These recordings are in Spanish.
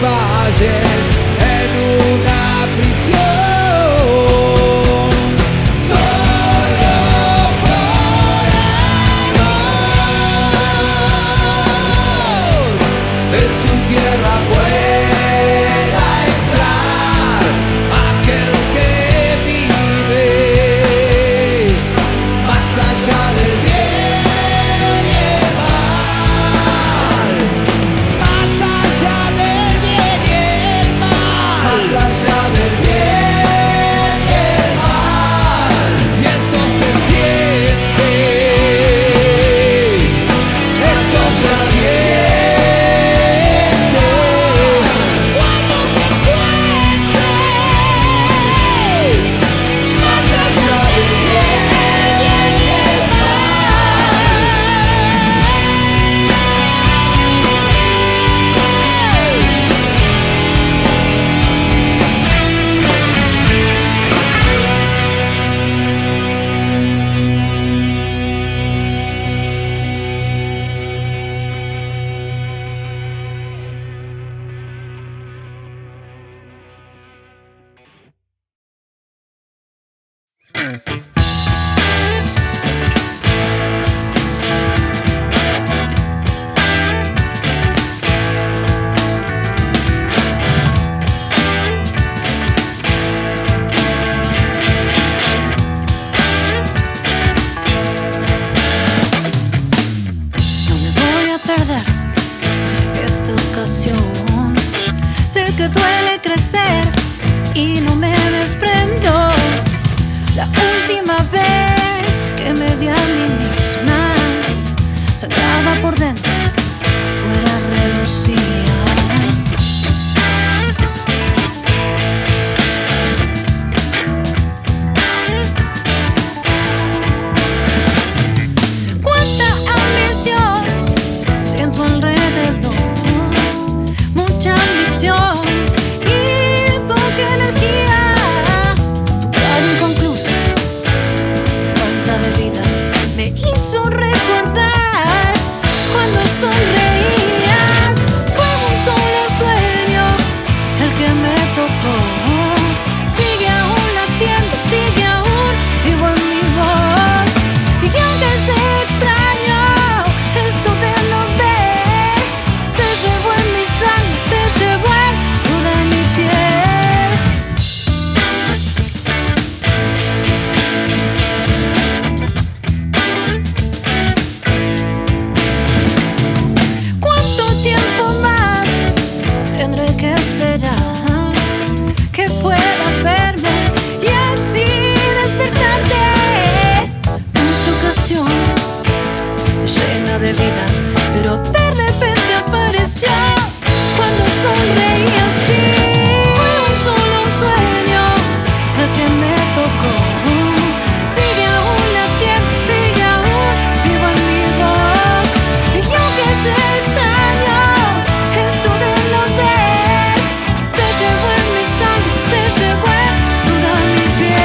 valles en una prisión. Solo por amor en su tierra pueda entrar aquel que vive más allá del bien y el mal, más allá del bien y el mal, más allá del bien y el mal. Y esto se siente, esto se siente cuando te encuentres más allá del bien y el No me voy a perder esta ocasión. Sé que duele crecer y no me desprendo. La última vez que me vi a mí misma, sangraba por dentro, fuera relucía. Cuánta ambición siento alrededor, mucha ambición y poca energía. Tu cara inconclusa, tu falta de vida me hizo recordar cuando sonreías. Fue un solo sueño el que me tocó. Sigue aún latiendo, sigue aún vivo en mi voz. Y aunque sea extraño esto de no ver, te llevo en mi sangre, te llevo en toda mi piel. ¿Cuánto tiempo más tendré que esperar que puedas verme y así despertarte? Esa ocasión llena de vida, pero de repente apareció cuando sonreí así. Fue un solo sueño el que me tocó. Sigue aún latiendo, sigue aún vivo en mi voz. Y aunque sea extraño esto de no ver, te llevo en mi sangre, te llevo en toda mi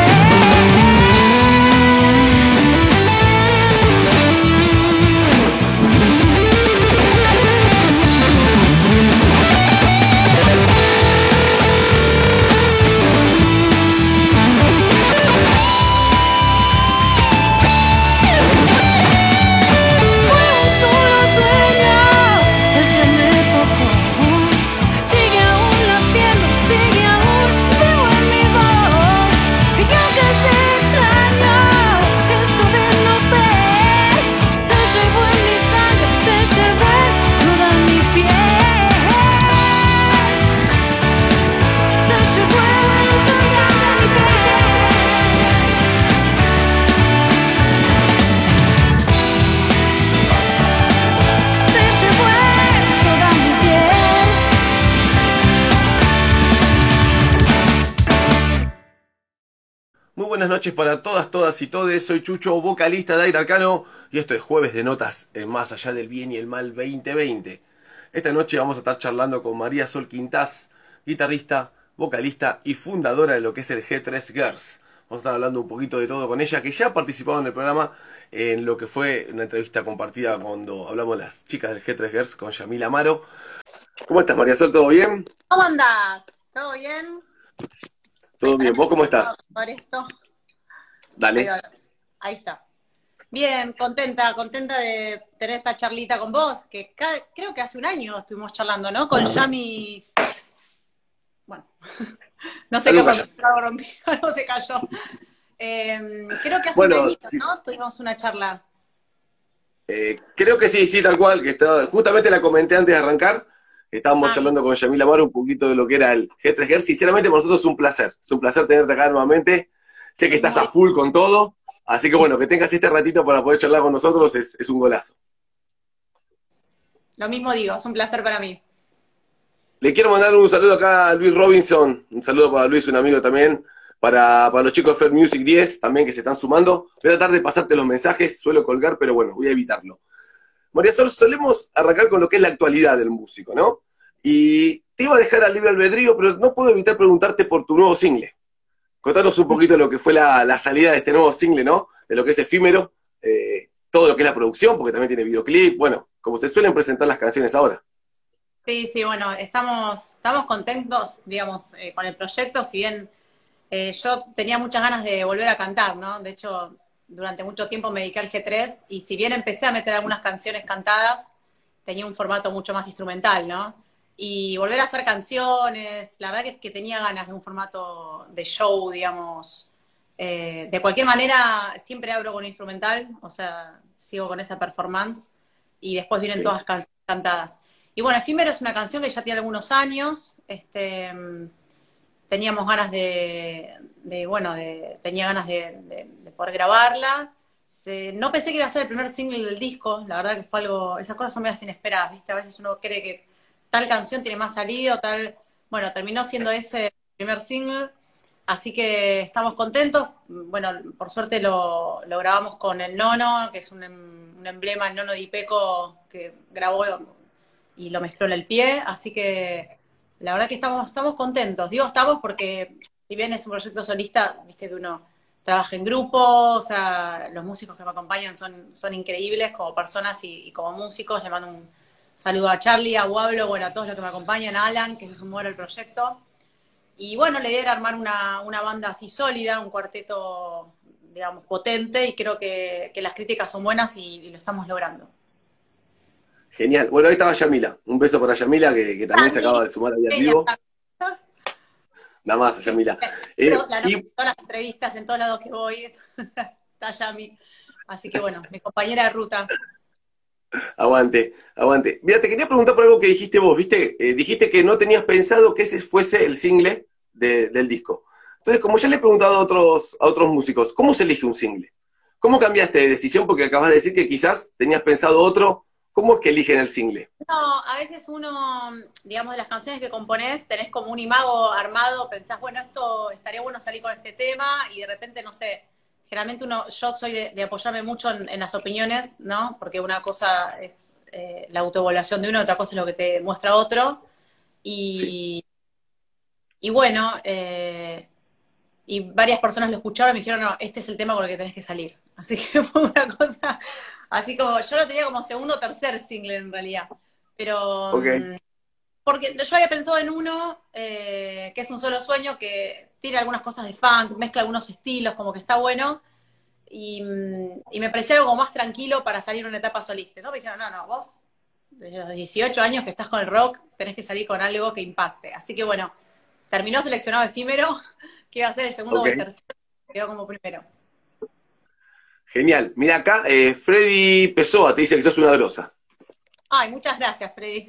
Fue un solo sueño el que me tocó. Sigue aún latiendo, sigue aún vivo en mi voz. Y aunque sea extraño esto de no ver, te llevo en mi sangre, te llevo en toda mi piel. Te llevo en toda mi piel. Te llevo en toda mi piel. Muy buenas noches para todas, todas y todes. Soy Chucho, vocalista de Aire Arcano, y esto es Jueves de Notas en Más Allá del Bien y el Mal 2020. Esta noche vamos a estar charlando con María Sol Quintás, guitarrista, vocalista y fundadora de lo que es el G3 Girls, Vamos a estar hablando un poquito de todo con ella, que ya ha participado en el programa en lo que fue una entrevista compartida cuando hablamos de las chicas del G3 Girls con Yamila Amaro. ¿Cómo estás, María Sol? ¿Todo bien? ¿Cómo andás? ¿Todo bien? Todo bien. ¿Vos cómo estás? Por esto. Dale. Ahí está. Bien, contenta de tener esta charlita con vos, que creo que hace un año estuvimos charlando, ¿no? Con Yami. Bueno, no sé qué pasó, algo se cayó. Creo que hace un año, sí. ¿no? Tuvimos una charla. Creo que sí, tal cual, que justamente la comenté antes de arrancar. Estábamos charlando con Yamila Amaro un poquito de lo que era el G3 Girls. Sinceramente, para nosotros es un placer tenerte acá nuevamente. Sé que estás a full con todo, así que bueno, que tengas este ratito para poder charlar con nosotros es un golazo. Lo mismo digo, es un placer para mí. Le quiero mandar un saludo acá a Luis Robinson, un saludo para Luis, un amigo también, para los chicos de Fair Music 10 también que se están sumando. Voy a tratar de pasarte los mensajes, suelo colgar, pero bueno, voy a evitarlo. María Sol, solemos arrancar con lo que es la actualidad del músico, ¿no? Y te iba a dejar al libre albedrío, pero no puedo evitar preguntarte por tu nuevo single. Contanos un poquito de lo que fue la salida de este nuevo single, ¿no? De lo que es Efímero, todo lo que es la producción, porque también tiene videoclip, bueno, como se suelen presentar las canciones ahora. Sí, bueno, estamos contentos, digamos, con el proyecto, si bien yo tenía muchas ganas de volver a cantar, ¿no? De hecho, durante mucho tiempo me dediqué al G3 y si bien empecé a meter algunas canciones cantadas, tenía un formato mucho más instrumental, ¿no? Y volver a hacer canciones, la verdad que tenía ganas de un formato de show, digamos. De cualquier manera, siempre abro con instrumental, o sea, sigo con esa performance y después vienen todas cantadas. Y bueno, Efímero es una canción que ya tiene algunos años, teníamos ganas tenía ganas de poder grabarla. No pensé que iba a ser el primer single del disco, la verdad que fue algo, esas cosas son medias inesperadas, ¿viste? A veces uno cree que tal canción tiene más salido, bueno, terminó siendo ese el primer single, así que estamos contentos. Bueno, por suerte lo grabamos con el Nono, que es un emblema, el Nono de Ipeco, que grabó y lo mezcló en el pie, así que la verdad que estamos contentos. Digo estamos porque, si bien es un proyecto solista, viste que uno trabaja en grupo, o sea, los músicos que me acompañan son increíbles como personas y como músicos. Le mando un saludo a Charlie, a Guablo, bueno, a todos los que me acompañan, a Alan, que se sumó al proyecto. Y bueno, la idea era armar una banda así sólida, un cuarteto, digamos, potente, y creo que las críticas son buenas y lo estamos logrando. Genial. Bueno, ahí estaba Yamila. Un beso para Yamila, que también se acaba de sumar ahí en vivo. Nada más, Yamila. Todas las entrevistas, en todos lados que voy, está Yami. Así que bueno, mi compañera de ruta. Aguante. Mira, te quería preguntar por algo que dijiste vos, ¿viste? Dijiste que no tenías pensado que ese fuese el single del disco. Entonces, como ya le he preguntado a otros músicos, ¿cómo se elige un single? ¿Cómo cambiaste de decisión? Porque acabas de decir que quizás tenías pensado otro. ¿Cómo es que eligen el single? No, a veces uno, digamos, de las canciones que componés, tenés como un imago armado, pensás, bueno, esto estaría bueno salir con este tema, y de repente, no sé, generalmente yo soy de apoyarme mucho en las opiniones, ¿no? Porque una cosa es la autoevaluación de uno, otra cosa es lo que te muestra otro. Y bueno, y varias personas lo escucharon y me dijeron, no, este es el tema con el que tenés que salir. Así que fue una cosa, así como, yo lo tenía como segundo o tercer single en realidad. Pero, porque yo había pensado en uno, que es Un Solo Sueño, que tiene algunas cosas de funk, mezcla algunos estilos, como que está bueno, y me parecía algo como más tranquilo para salir en una etapa solista, ¿no? Me dijeron, no, vos, desde los 18 años que estás con el rock, tenés que salir con algo que impacte. Así que bueno, terminó seleccionado Efímero, que iba a ser el segundo o el tercero, quedó como primero. Genial. Mira acá, Freddy Pessoa te dice que sos una grosa. Ay, muchas gracias, Freddy.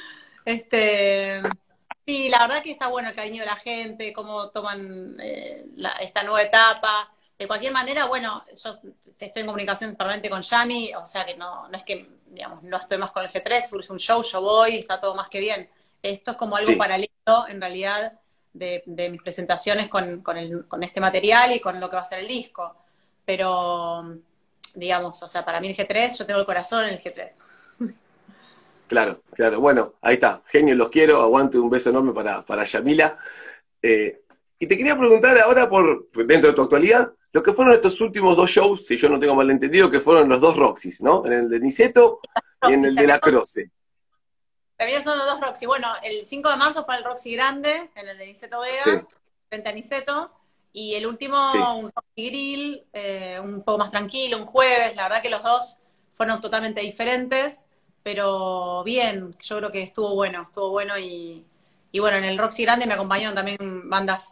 Sí, la verdad que está bueno el cariño de la gente, cómo toman esta nueva etapa. De cualquier manera, bueno, yo estoy en comunicación permanente con Yami, o sea que no es que, digamos, no estoy más con el G3, surge un show, yo voy, está todo más que bien. Esto es como algo paralelo, en realidad, de mis presentaciones con este material y con lo que va a ser el disco. Pero, digamos, o sea, para mí el G3, yo tengo el corazón en el G3. Claro. Bueno, ahí está. Genio, los quiero. Aguante, un beso enorme para Yamila. Y te quería preguntar ahora, dentro de tu actualidad, lo que fueron estos últimos 2 shows, si yo no tengo malentendido, que fueron los 2 Roxys, ¿no? En el de Niceto y en el de La Croce. También son los 2 Roxy. Bueno, el 5 de marzo fue el Roxy grande, en el de Niceto Vega, Sí. frente a Niceto. Y el último, Sí. un Roxy Grill, un poco más tranquilo, un jueves. La verdad que los dos fueron totalmente diferentes, pero bien, yo creo que estuvo bueno. Y bueno, en el Roxy grande me acompañaron también bandas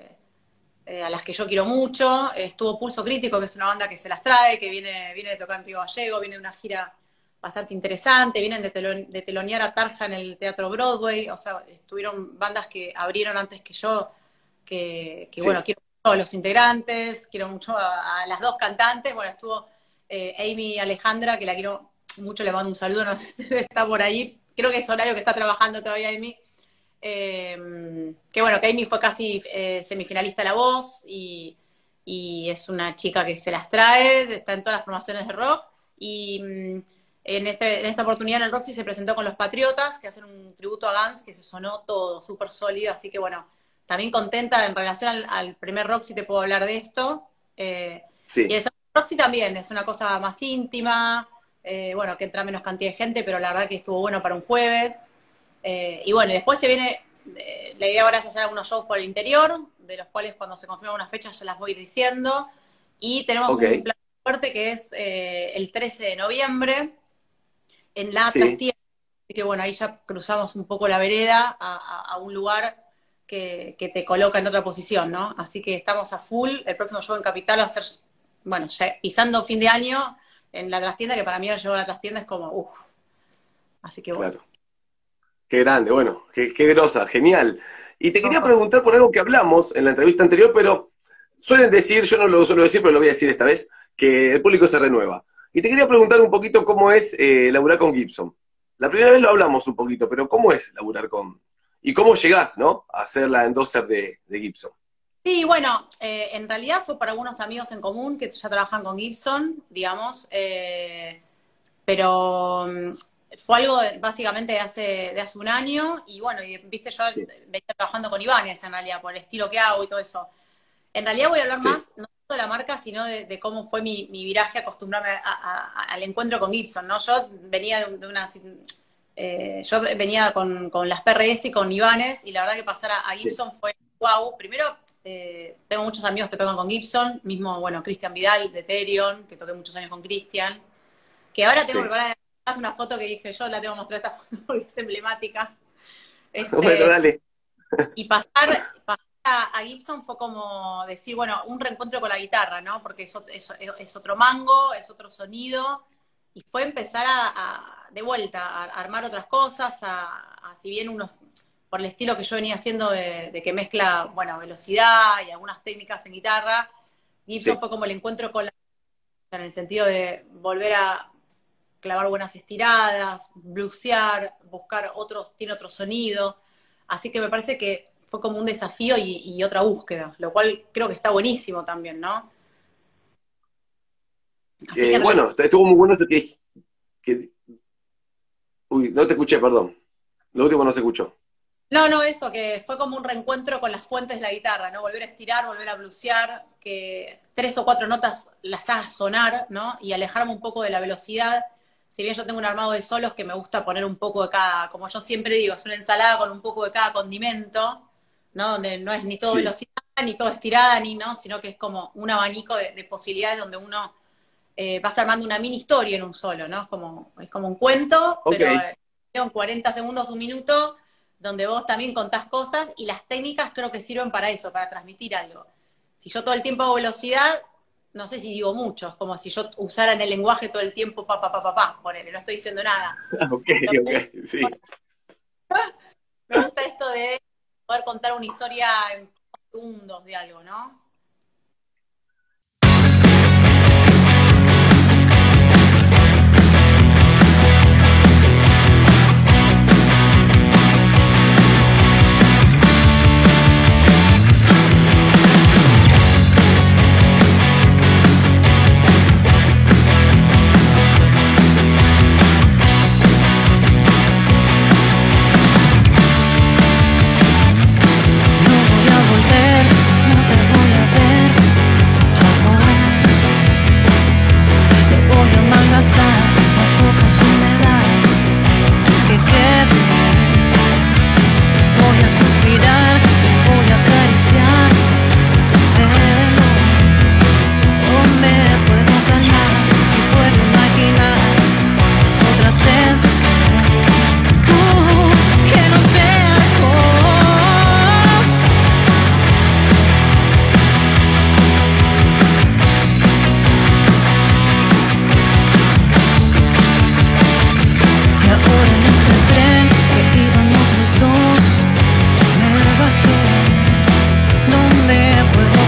a las que yo quiero mucho. Estuvo Pulso Crítico, que es una banda que se las trae, que viene de tocar en Río Gallego, viene de una gira bastante interesante, vienen de telonear a Tarja en el Teatro Broadway, o sea, estuvieron bandas que abrieron antes que yo, que Sí. bueno, quiero mucho a los integrantes, quiero mucho a las 2 cantantes. Bueno, estuvo Amy Alejandra, que la quiero mucho, le mando un saludo, no sé si está por ahí, creo que es horario que está trabajando todavía Amy. Que bueno, que Amy fue casi semifinalista de La Voz y es una chica que se las trae, está en todas las formaciones de rock y en esta oportunidad en el Roxy se presentó con Los Patriotas, que hacen un tributo a Guns, que se sonó todo súper sólido, así que bueno, también contenta en relación al primer Roxy, te puedo hablar de esto. Sí. Y el segundo Roxy también es una cosa más íntima, bueno, que entra menos cantidad de gente, pero la verdad que estuvo bueno para un jueves. Y bueno, después se viene, la idea ahora es hacer algunos shows por el interior, de los cuales cuando se confirmen unas fechas ya las voy a ir diciendo. Y tenemos un plan fuerte que es el 13 de noviembre en la Trastienda. Así que bueno, ahí ya cruzamos un poco la vereda a un lugar que te coloca en otra posición, ¿no? Así que estamos a full. El próximo show en Capital va a ser, bueno, ya pisando fin de año en la Trastienda, que para mí ahora llegar a la Trastienda es como, uff. Así que bueno. Claro. Qué grande, bueno, qué grosa, genial. Y te quería preguntar por algo que hablamos en la entrevista anterior, pero suelen decir, yo no lo suelo decir, pero lo voy a decir esta vez, que el público se renueva. Y te quería preguntar un poquito cómo es laburar con Gibson. La primera vez lo hablamos un poquito, pero ¿cómo es laburar con...? ¿Y cómo llegás, no, a hacer la endorser de Gibson? Sí, bueno, en realidad fue para algunos amigos en común que ya trabajan con Gibson, digamos, pero fue algo básicamente de hace un año, y bueno, y viste, yo venía trabajando con Ibáñez en realidad, por el estilo que hago y todo eso. En realidad voy a hablar más, no de la marca, sino de cómo fue mi viraje, acostumbrarme al encuentro con Gibson, ¿no? Yo venía yo venía con las PRS y con Ibáñez, y la verdad que pasar a Gibson fue wow. Primero, tengo muchos amigos que tocan con Gibson, mismo, bueno, Cristian Vidal de Therion, que toqué muchos años con Cristian, que ahora tengo preparada una foto que dije, yo la tengo que mostrar esta foto porque es emblemática. Bueno, dale. Y pasar a Gibson fue como decir, bueno, un reencuentro con la guitarra, ¿no? Porque es otro mango, es otro sonido, y fue empezar de vuelta, a armar otras cosas, si bien unos, por el estilo que yo venía haciendo de que mezcla, bueno, velocidad y algunas técnicas en guitarra, Gibson fue como el encuentro con la guitarra, en el sentido de volver a clavar buenas estiradas, bluesear, tiene otro sonido, así que me parece que fue como un desafío y otra búsqueda, lo cual creo que está buenísimo también, ¿no? Así que bueno, estuvo muy bueno eso que... Uy, no te escuché, perdón. Lo último no se escuchó. No, eso, que fue como un reencuentro con las fuentes de la guitarra, ¿no? Volver a estirar, volver a blusear, que 3 o 4 notas las hagas sonar, ¿no? Y alejarme un poco de la velocidad. Si bien yo tengo un armado de solos que me gusta poner un poco de cada, como yo siempre digo, es una ensalada con un poco de cada condimento, ¿no? Donde no es ni todo velocidad, ni todo estirada, sino que es como un abanico de posibilidades donde uno vas armando una mini historia en un solo, ¿no? Es como un cuento, pero en 40 segundos, un minuto, donde vos también contás cosas, y las técnicas creo que sirven para eso, para transmitir algo. Si yo todo el tiempo hago velocidad, no sé si digo mucho, es como si yo usara en el lenguaje todo el tiempo ponele, no estoy diciendo nada. Sí. Me gusta esto de poder contar una historia en segundos de algo, ¿no? No voy a volver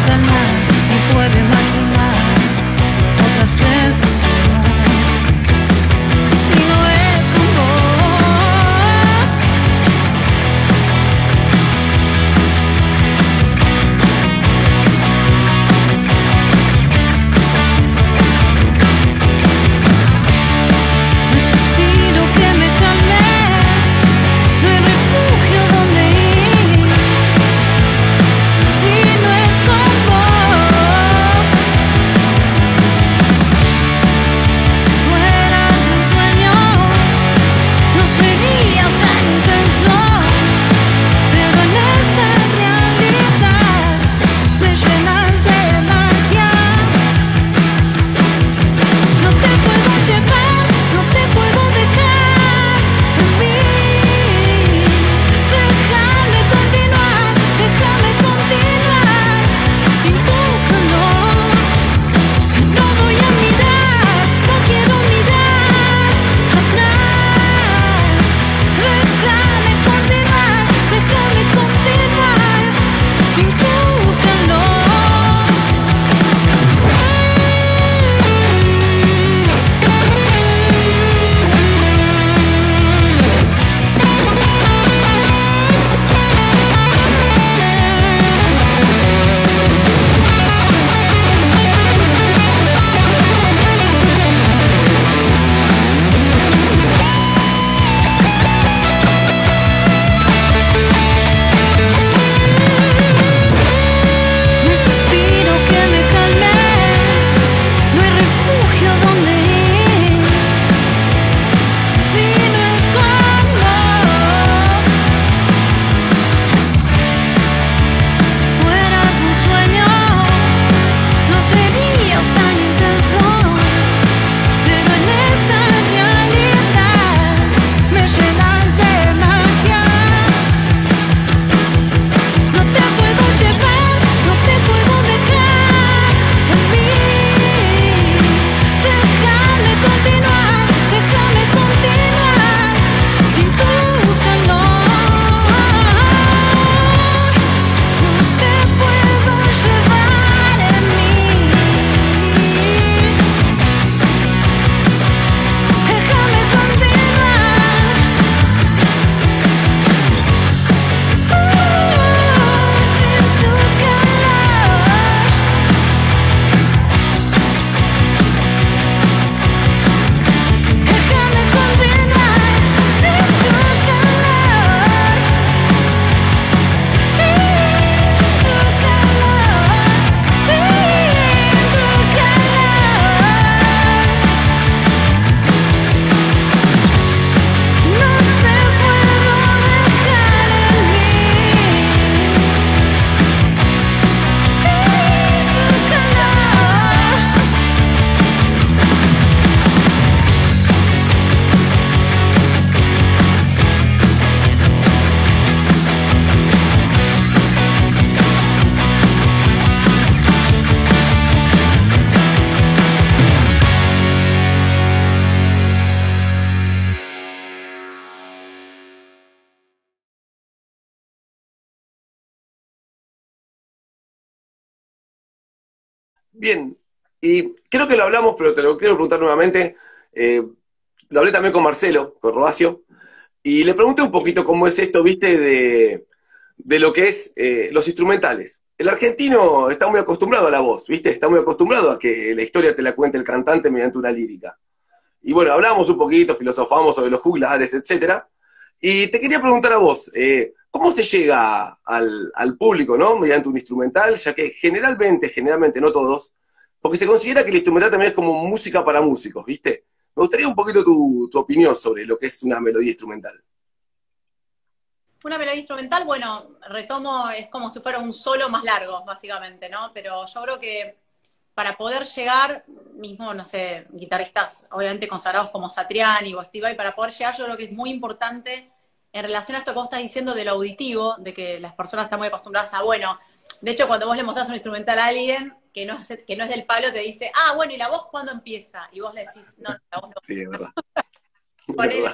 calmar, ni puedo imaginar otra sensación. Y si no es con vos, me suspiro que me calme, no hay refugio donde ir. Si no es con vos, si fueras un sueño, no serías tan intenso. Pero en esta realidad me llenas de magia. No te puedo llevar, no te puedo dejar en mí. Déjame continuar, sin tu calor. No voy a mirar, no quiero mirar atrás. Déjame continuar, sin tu calor. Me suspiro que me calme, no hay refugio donde ir. Si no es con vos, si fueras un sueño, no serías tan intenso. Pero en esta realidad me llenas de magia. No te puedo llevar, no te puedo dejar en mí. Déjame continuar, sin tu calor. No te puedo llevar en mí. Déjame continuar. Sin tu calor. Déjame continuar. Sin tu calor. Sin tu calor. Sin tu calor. No te puedo dejar en mí. Sin tu calor. Bien, y creo que lo hablamos, pero te lo quiero preguntar nuevamente. Lo hablé también con Marcelo, con Rodacio, y le pregunté un poquito cómo es esto, viste, de lo que es los instrumentales. El argentino está muy acostumbrado a la voz, viste, está muy acostumbrado a que la historia te la cuente el cantante mediante una lírica. Y bueno, hablamos un poquito, filosofamos sobre los juglares, etcétera. Y te quería preguntar a vos, ¿cómo se llega al público, ¿no? Mediante un instrumental, ya que generalmente, no todos, porque se considera que el instrumental también es como música para músicos, ¿viste? Me gustaría un poquito tu opinión sobre lo que es una melodía instrumental. Una melodía instrumental, bueno, retomo, es como si fuera un solo más largo, básicamente, ¿no? Pero yo creo que para poder llegar, mismo, no sé, guitarristas obviamente consagrados como Satriani o Steve Vai, para poder llegar yo creo que es muy importante en relación a esto que vos estás diciendo de lo auditivo, de que las personas están muy acostumbradas a, bueno, de hecho cuando vos le mostrás un instrumental a alguien que no es del palo, te dice, ah, bueno, ¿y la voz cuándo empieza? Y vos le decís, no, la voz no. Sí, es verdad. Ponele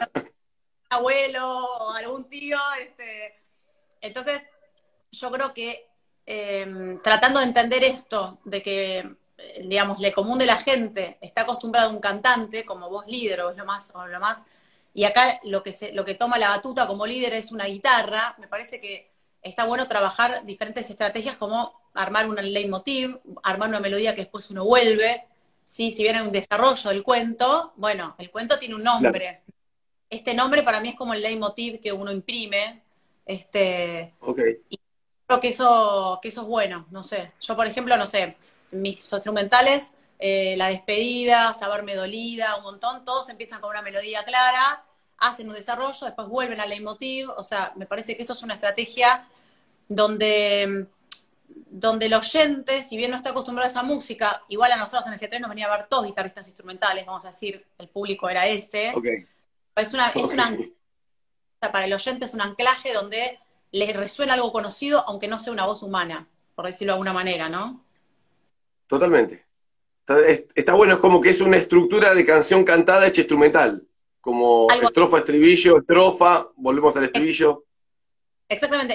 abuelo o algún tío, entonces yo creo que tratando de entender esto, de que, digamos, el común de la gente está acostumbrado a un cantante como voz líder o es lo más, y acá lo que toma la batuta como líder es una guitarra. Me parece que está bueno trabajar diferentes estrategias como armar un leitmotiv, armar una melodía que después uno vuelve, ¿sí? Si bien hay un desarrollo del cuento, bueno, el cuento tiene un Claro. nombre. Este nombre para mí es como el leitmotiv que uno imprime, Ok. y creo que eso es bueno, no sé. Yo, por ejemplo, no sé, mis instrumentales, La despedida, Saberme dolida, un montón, todos empiezan con una melodía clara, hacen un desarrollo, después vuelven al leitmotiv. O sea, me parece que esto es una estrategia donde, donde el oyente, si bien no está acostumbrado a esa música, igual a nosotros en el G3 nos venía a ver todos guitarristas instrumentales, vamos a decir, el público era ese. Ok. Es Ok. una, para el oyente es un anclaje donde le resuena algo conocido, aunque no sea una voz humana, por decirlo de alguna manera, ¿no? Totalmente. Está bueno, es como que es una estructura de canción cantada hecha instrumental. Como Algo estrofa, estribillo, estrofa, volvemos al estribillo. exactamente.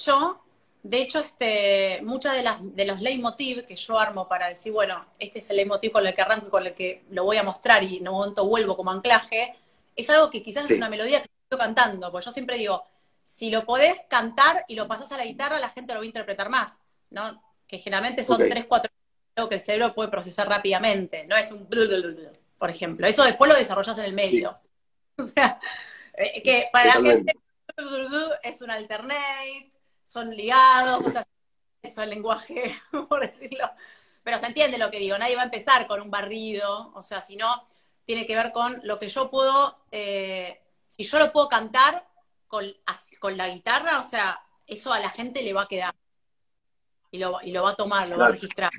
De hecho, muchas de los leitmotiv que yo armo para decir, bueno, este es el leitmotiv con el que arranco y con el que lo voy a mostrar y en un momento vuelvo como anclaje, es algo que quizás es una Sí, melodía que estoy cantando, porque yo siempre digo, si lo podés cantar y lo pasás a la guitarra, la gente lo va a interpretar más, ¿no? Que generalmente ok. son 3 4 algo que el cerebro puede procesar rápidamente, no es un por ejemplo. Eso después lo desarrollas en el Sí, medio. O sea, sí, que para la gente totalmente. es un alternate, son ligados, o sea, eso es el lenguaje, por decirlo. Pero se entiende lo que digo, nadie va a empezar con un barrido, o sea, si no, tiene que ver con lo que yo puedo, si yo lo puedo cantar con la guitarra, o sea, eso a la gente le va a quedar y lo va a tomar, lo va a Claro. registrar.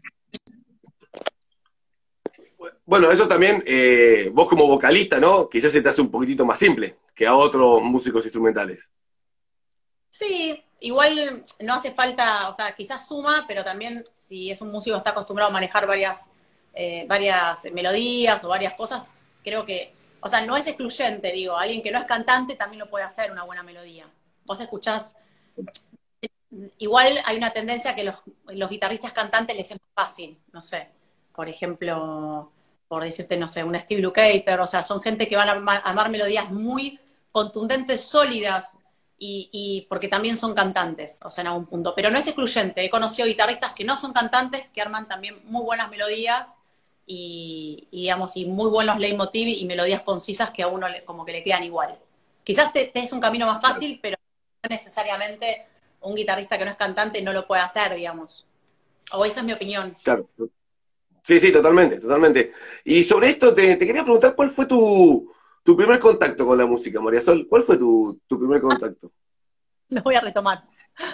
Bueno, eso también, vos como vocalista, ¿no? Quizás se te hace un poquitito más simple que a otros músicos instrumentales. Sí, igual no hace falta, o sea, quizás suma, pero también si es un músico que está acostumbrado a manejar varias melodías o varias cosas, creo que, o sea, no es excluyente, digo, alguien que no es cantante también lo puede hacer una buena melodía. Vos escuchás, igual hay una tendencia que los guitarristas cantantes les es más fácil, no sé, por ejemplo, por decirte, no sé, un Steve Lukather, o sea, son gente que van a armar melodías muy contundentes, sólidas, y porque también son cantantes, o sea, en algún punto. Pero no es excluyente, he conocido guitarristas que no son cantantes, que arman también muy buenas melodías digamos, y muy buenos leitmotiv y melodías concisas que a uno como que le quedan igual. Quizás te es un camino más Claro, fácil, pero no necesariamente un guitarrista que no es cantante no lo puede hacer, digamos. O esa es mi opinión. claro. Sí, sí, totalmente, totalmente. Y sobre esto te quería preguntar, ¿cuál fue tu primer contacto con la música, María Sol? ¿Cuál fue tu primer contacto? Lo voy a retomar.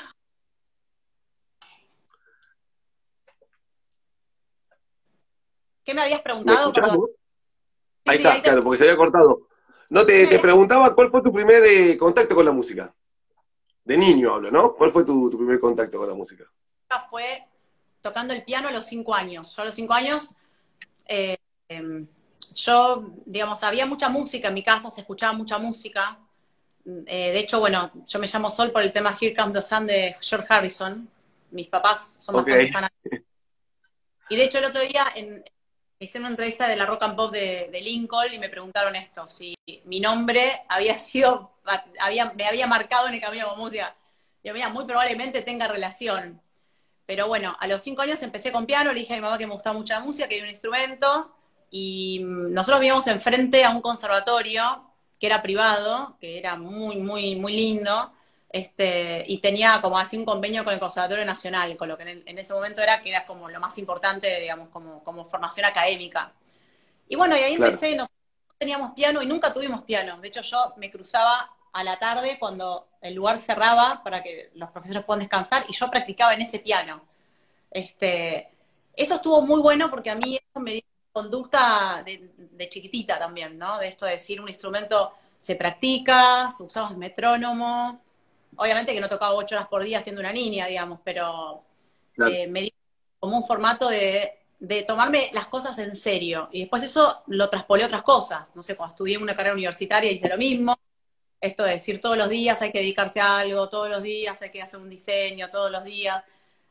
¿Qué me habías ¿Me preguntado? escuchás Perdón. vos? Sí, Ahí sí, ahí está, te claro, porque se había cortado. No, ¿qué me te habías preguntaba cuál fue tu primer contacto con la música. De niño hablo, ¿no? ¿Cuál fue tu primer contacto con la música? preguntado? Fue tocando el piano a los 5 años. Yo a los 5 años, eh, em, yo, digamos, había mucha música en mi casa, se escuchaba mucha música. De hecho, bueno, yo me llamo Sol por el tema Here Comes the Sun de George Harrison. Mis papás son Ok, bastante fanáticos. Y de hecho, el otro día hice una entrevista de la Rock and Pop de Lincoln y me preguntaron esto, si mi nombre me había marcado en el camino con música. Yo, mira, muy probablemente tenga relación. Pero bueno, a los 5 años empecé con piano, le dije a mi mamá que me gustaba mucho la música, que hay un instrumento, y nosotros vivíamos enfrente a un conservatorio que era privado, que era muy, muy, muy lindo, y tenía como así un convenio con el Conservatorio Nacional, con lo que en ese momento que era como lo más importante, digamos, como formación académica. Y bueno, y ahí claro. empecé, nosotros no teníamos piano y nunca tuvimos piano. De hecho, yo me cruzaba a la tarde cuando el lugar cerraba para que los profesores puedan descansar y yo practicaba en ese piano. Este, Eso estuvo muy bueno porque a mí eso me dio conducta de chiquitita también, ¿no? De esto de decir un instrumento se practica, se usaba el metrónomo. Obviamente que no tocaba 8 horas por día siendo una niña, digamos, pero Claro. me dio como un formato de tomarme las cosas en serio. Y después eso lo traspolé a otras cosas. No sé, cuando estudié una carrera universitaria hice lo mismo. Esto de decir todos los días hay que dedicarse a algo, todos los días hay que hacer un diseño, todos los días.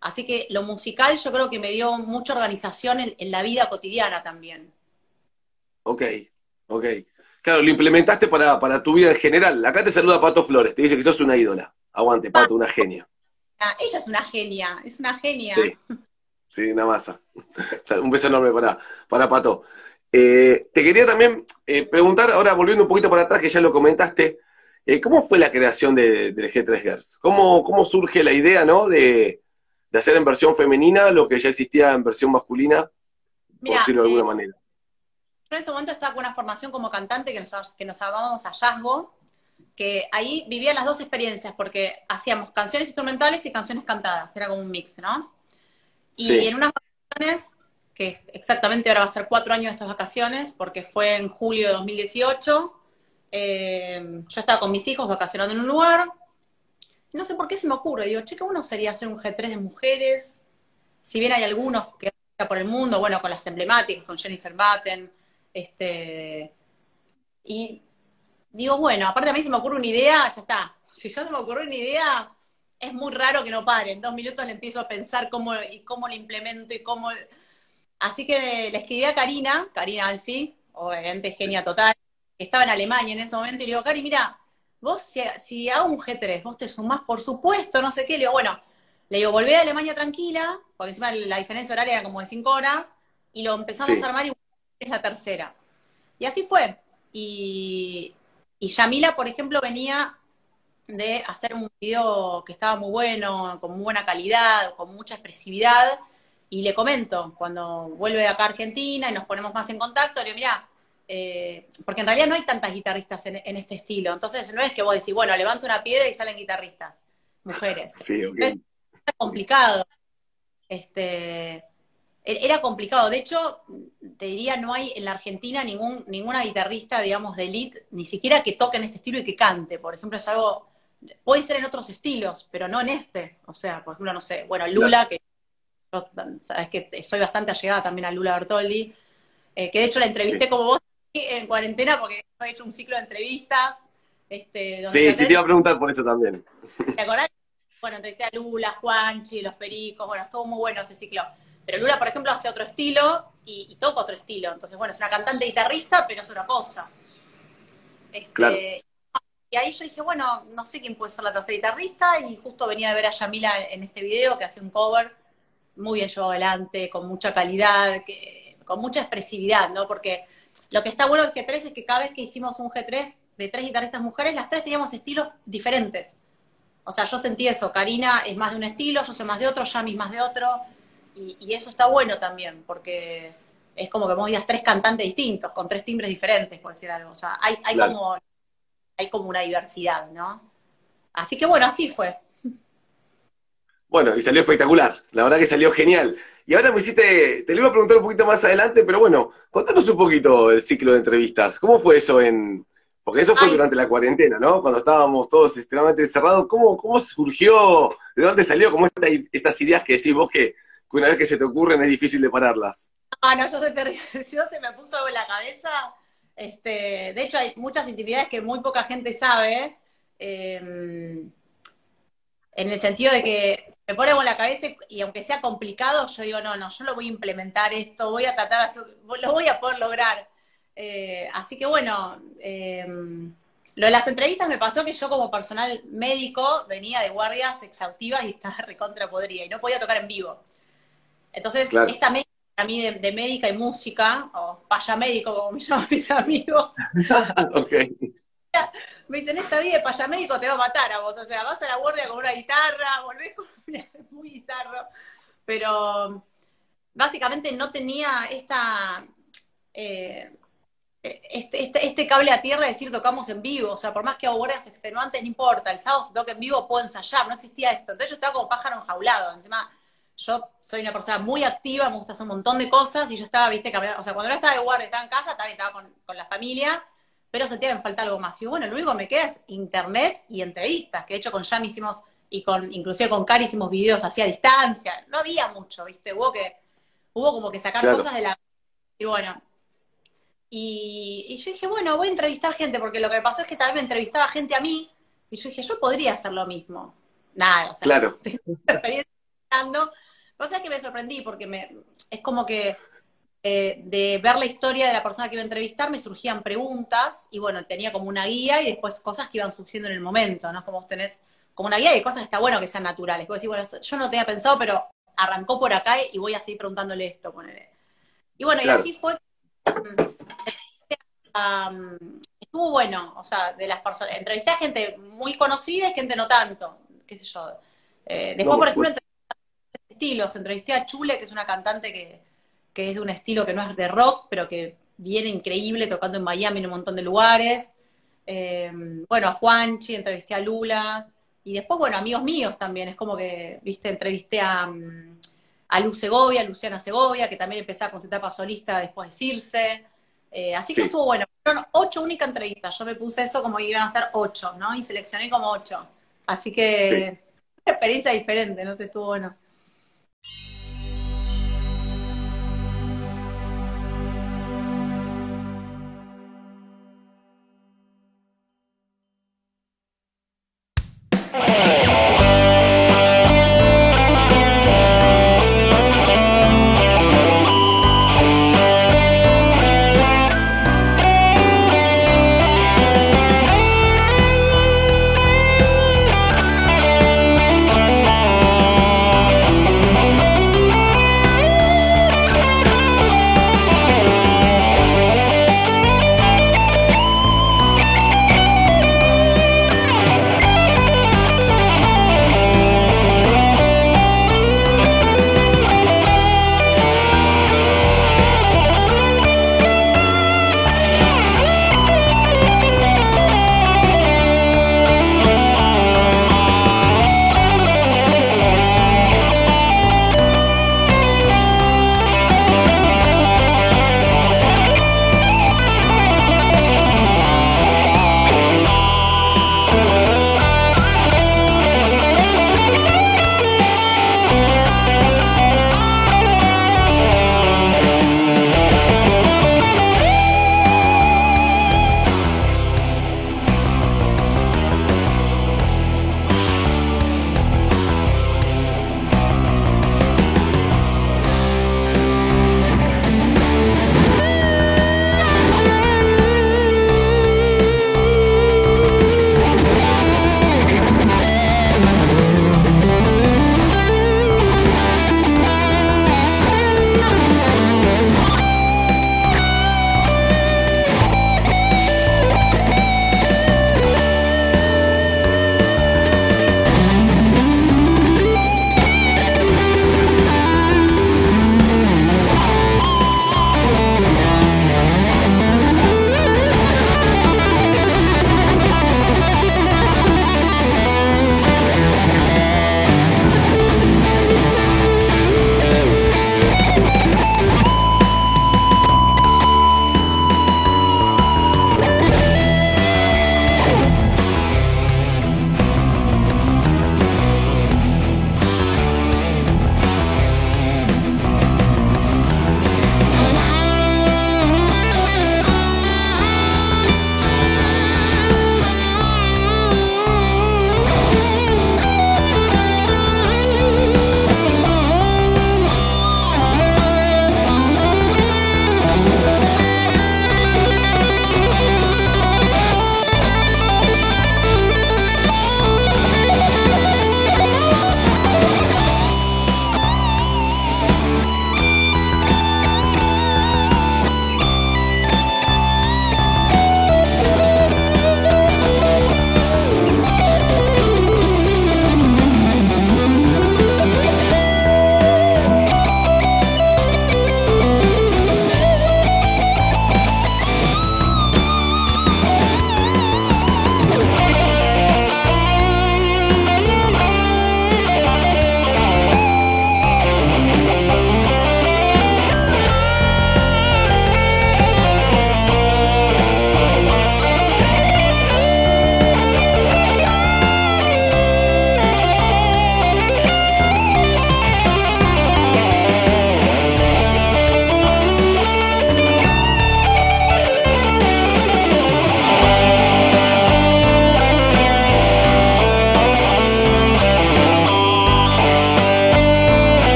Así que lo musical yo creo que me dio mucha organización en la vida cotidiana también. Ok, ok. Claro, lo implementaste para tu vida en general. Acá te saluda Pato Flores, te dice que sos una ídola. Aguante, Pato, una genia. Ella es una genia. Sí, sí, una masa. O sea, un beso enorme para Pato. Te quería también preguntar, ahora volviendo un poquito para atrás, que ya lo comentaste, ¿cómo fue la creación del G3 Girls? ¿Cómo surge la idea, ¿no? De hacer en versión femenina lo que ya existía en versión masculina, por Mira, decirlo de alguna manera? yo en ese momento estaba con una formación como cantante que nos llamábamos Hallazgo, que ahí vivía las dos experiencias, porque hacíamos canciones instrumentales y canciones cantadas, era como un mix, ¿no? Y Sí, en unas vacaciones, que exactamente ahora va a ser 4 años de esas vacaciones, porque fue en julio de 2018, yo estaba con mis hijos vacacionando en un lugar, y no sé por qué se me ocurre, digo, che, qué bueno sería hacer un G3 de mujeres, si bien hay algunos que hay por el mundo, bueno, con las emblemáticas, con Jennifer Batten, y digo, bueno, aparte a mí se me ocurre una idea, ya está. Si yo se me ocurre una idea, es muy raro que no pare. En 2 minutos le empiezo a pensar cómo lo implemento y cómo. Así que le escribí a Karina Alfi, obviamente genia total, que estaba en Alemania en ese momento, y le digo, Cari, mira, vos si hago un G3, vos te sumás, por supuesto, no sé qué. Le digo, bueno, le digo, volvé a Alemania tranquila, porque encima la diferencia horaria era como de 5 horas, y lo empezamos a sí, armar y es la tercera. Y así fue. Y Yamila, por ejemplo, venía de hacer un video que estaba muy bueno, con muy buena calidad, con mucha expresividad, y le comento, cuando vuelve acá a Argentina y nos ponemos más en contacto, le digo, mirá, porque en realidad no hay tantas guitarristas en este estilo, entonces no es que vos decís, bueno, levanto una piedra y salen guitarristas, mujeres. sí, ok. Entonces, es complicado. Este, era complicado. De hecho, te diría, no hay en la Argentina ninguna guitarrista, digamos, de elite, ni siquiera que toque en este estilo y que cante. Por ejemplo, es algo, puede ser en otros estilos, pero no en este. O sea, por ejemplo, no sé, bueno, Claro. Lula, que yo, sabes que soy bastante allegada también a Lula Bertoldi, que de hecho la Sí, entrevisté como vos en cuarentena, porque yo he hecho un ciclo de entrevistas, donde sí, sí, te traté, iba a preguntar por eso también. ¿te acordás? Bueno, entrevisté a Lula, Juanchi, Los Pericos, bueno, estuvo muy bueno ese ciclo. Pero Lula, por ejemplo, hace otro estilo y toca otro estilo. Entonces, bueno, es una cantante guitarrista, pero es otra cosa. Claro, Y ahí yo dije, bueno, no sé quién puede ser la tercera guitarrista, y justo venía de ver a Yamila en este video, que hace un cover muy bien llevado adelante, con mucha calidad, con mucha expresividad, ¿no? Porque lo que está bueno del G3 es que cada vez que hicimos un G3 de 3 guitarristas mujeres, las 3 teníamos estilos diferentes. O sea, yo sentí eso, Karina es más de un estilo, yo soy más de otro, Yami es más de otro, y eso está bueno también, porque es como que vos veías 3 cantantes distintos, con 3 timbres diferentes, por decir algo. O sea, claro. hay como una diversidad, ¿no? Así que bueno, así fue. Bueno, y salió espectacular. La verdad que salió genial. Y ahora me hiciste, te lo iba a preguntar un poquito más adelante, pero bueno, contanos un poquito el ciclo de entrevistas. ¿Cómo fue eso porque eso fue Ay, durante la cuarentena, ¿no? Cuando estábamos todos extremadamente encerrados. ¿Cómo surgió? ¿De dónde salió? ¿Cómo estas ideas que decís vos que una vez que se te ocurren es difícil de pararlas? no, yo soy terrible. Yo se me puso algo en la cabeza. De hecho, hay muchas intimidades que muy poca gente sabe. En el sentido de que me pone algo en la cabeza y aunque sea complicado, yo digo, no, yo lo voy a implementar esto, voy a tratar de lo voy a poder lograr. Así que bueno, lo de las entrevistas me pasó que yo como personal médico venía de guardias exhaustivas y estaba recontra podrida y no podía tocar en vivo. Entonces, Claro. esta mezcla a mí de médica y música, o payamédico como me llaman mis amigos, Ok, me dicen, esta vida de payamédico te va a matar a vos. O sea, vas a la guardia con una guitarra, volvés con una. Muy bizarro. Pero básicamente no tenía eh, este cable a tierra de decir tocamos en vivo. O sea, por más que hago guardias extenuantes, no importa. El sábado se toca en vivo, puedo ensayar. No existía esto. Entonces yo estaba como pájaro enjaulado. Encima, yo soy una persona muy activa, me gusta hacer un montón de cosas y yo estaba, viste, caminando. O sea, cuando no estaba de guardia, estaba en casa, también estaba con la familia, pero sentía que me falta algo más. Y bueno, lo único que me queda es internet y entrevistas, que de hecho con Yami hicimos, y inclusive con Cari hicimos videos así a distancia. No había mucho, viste, hubo como que sacar claro, cosas de la. Y bueno, y yo dije, bueno, voy a entrevistar gente, porque lo que me pasó es que también me entrevistaba gente a mí, y yo dije, yo podría hacer lo mismo. Nada, o sea, claro. tengo experiencia hablando. Cosa es que me sorprendí porque es como que de ver la historia de la persona que iba a entrevistar me surgían preguntas y bueno, tenía como una guía y después cosas que iban surgiendo en el momento, ¿no? Como vos tenés como una guía y cosas que está bueno que sean naturales. Vos decís, bueno, yo no tenía pensado, pero arrancó por acá y voy a seguir preguntándole esto, ponele. Y bueno, Claro. y así fue. Estuvo bueno, o sea, de las personas. Entrevisté a gente muy conocida y gente no tanto, qué sé yo. Después, No, por por ejemplo, supuesto. estilos. Entrevisté a Chule, que es una cantante que es de un estilo que no es de rock, pero que viene increíble tocando en Miami en un montón de lugares. Bueno, a Juanchi, entrevisté a Lula. Y después, bueno, amigos míos también. Es como que, viste, entrevisté a Lu Segovia, Luciana Segovia, que también empezaba con su etapa solista después de Circe. Así que Sí. estuvo bueno. Fueron 8 únicas entrevistas. Yo me puse eso como iban a ser 8, ¿no? Y seleccioné como 8. Así Sí. que una experiencia diferente, no sé, estuvo bueno.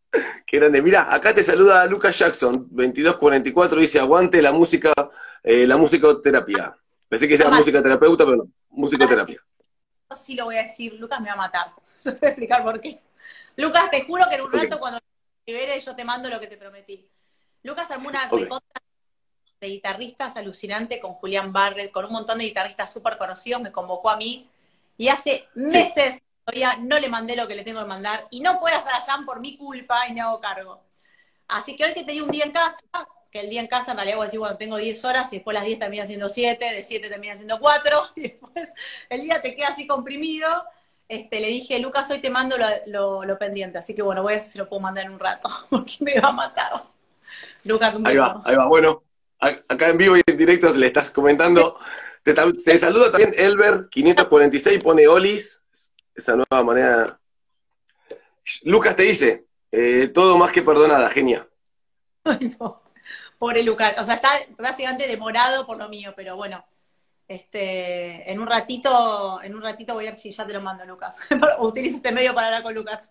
Qué grande. Mira, acá te saluda Lucas Jackson, 2244, dice, aguante la musicoterapia. Pensé que sea Tomás, musicoterapeuta, pero no, musicoterapia. yo sí lo voy a decir, Lucas me va a matar. Yo te voy a explicar por qué. Lucas, te juro que en un Ok, rato cuando te libere yo te mando lo que te prometí. Lucas armó una ok. recontra de guitarristas alucinante con Julián Barrett, con un montón de guitarristas súper conocidos, me convocó a mí y hace Sí, meses todavía no le mandé lo que le tengo que mandar y no puede hacer a Jan por mi culpa y me hago cargo. Así que hoy que tenía un día en casa, que el día en casa en realidad voy a decir, bueno, tengo 10 horas y después las 10 termina siendo 7, de 7 termina siendo 4 y después el día te queda así comprimido. Le dije, Lucas, hoy te mando lo pendiente, así que bueno, voy a ver si se lo puedo mandar en un rato, porque me va a matar. Lucas, un ahí va, beso. ahí va. Bueno, acá en vivo y en directo le estás comentando. Te saluda también Elber 546, pone Olis, esa nueva manera. Lucas te dice, todo más que perdonada, genia. Ay, no. Pobre Lucas, o sea, está básicamente demorado por lo mío, pero bueno, en un ratito voy a ver si ya te lo mando, Lucas. Utilizo este medio para hablar con Lucas.